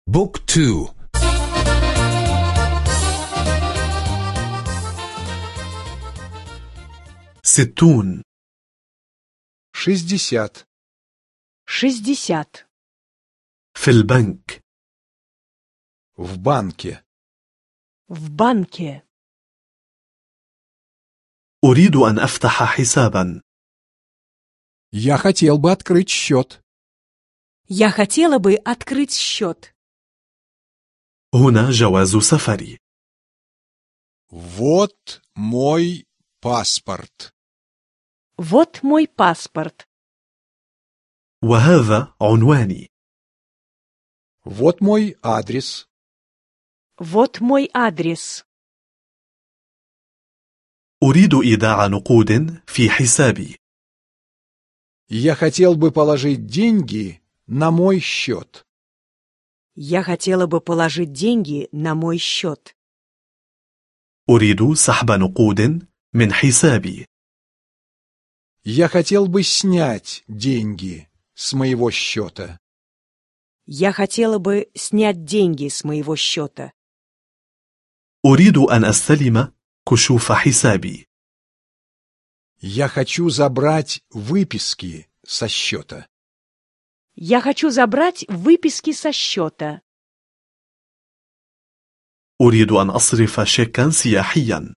بوك 2. 60. 60. 60. في البنك. В банке. В банке. أريد أن أفتح حسابا. Я хотел бы открыть счет. Я хотела бы открыть счет. هنا جواز سفري. Вот мой паспорт. Вот мой паспорт. وهذا عنواني. Вот мой адрес. Вот мой адрес. أريد إيداع نقود في حسابي. Я хотел бы положить деньги на мой счет. Я хотела бы положить деньги на мой счет. أريد سحب نقود من حسابي. Я хотел бы снять деньги с моего счета. Я хотела бы снять деньги с моего счета. أريد أن أستلم كشوف حسابي. Я хочу забрать выписки со счета. Я хочу забрать выписки со счета. أريد أن أصرف شيكا سياحيا.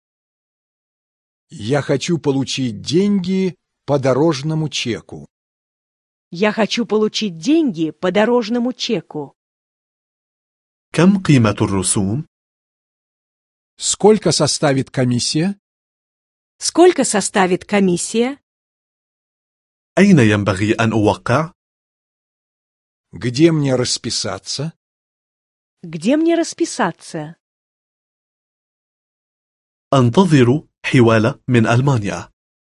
Я хочу получить деньги по дорожному чеку. Я хочу получить деньги по дорожному чеку. كم قيمة الرسوم؟ Сколько составит комиссия? Сколько составит комиссия? أين ينبغي أن أوقع؟ Где мне расписаться? Где мне расписаться? أنتظر حوالة من ألمانيا.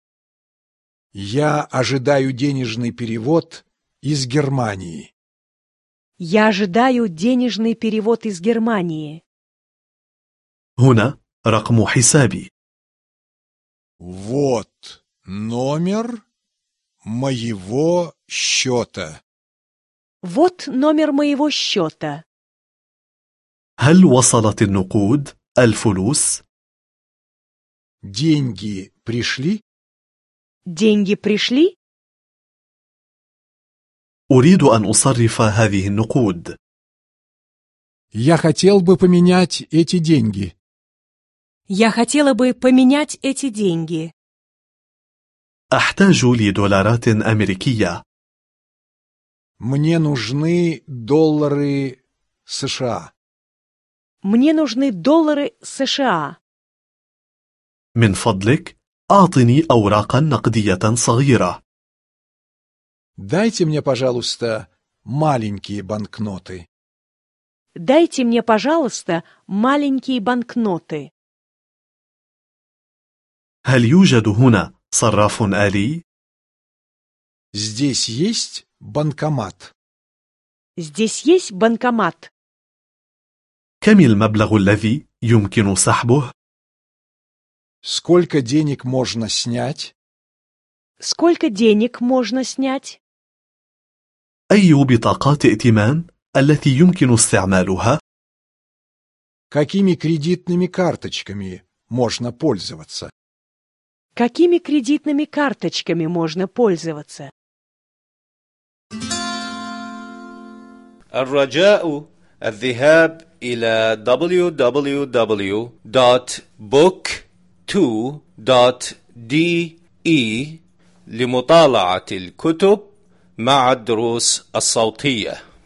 Я ожидаю денежный перевод из Германии. Я ожидаю денежный перевод из Германии. هنا رقم حسابي. Вот номер моего счета. Вот номер моего счета. هل وصلت النقود الفلوس؟ Деньги пришли? Деньги пришли? أريد أن أصرف هذه النقود. Я хотел бы поменять эти деньги. Я хотела бы поменять эти деньги. أحتاج لدولارات أمريكية. Мне нужны доллары США. Мне нужны доллары США. من فضلك أعطني أوراقا نقدية صغيرة. Дайте мне, пожалуйста, маленькие банкноты. Дайте мне, пожалуйста, маленькие банкноты. هل يوجد هنا صراف آلي؟ Здесь есть банкомат. Здесь есть банкомат. كم المبلغ الذي يمكن سحبه؟ Сколько денег можно снять? Сколько денег можно снять? أي بطاقات ائتمان التي يمكن استعمالها؟ Какими кредитными карточками можно пользоваться? Какими кредитными карточками можно пользоваться? الرجاء الذهاب إلى www.book2.de لمطالعة الكتب مع الدروس الصوتية.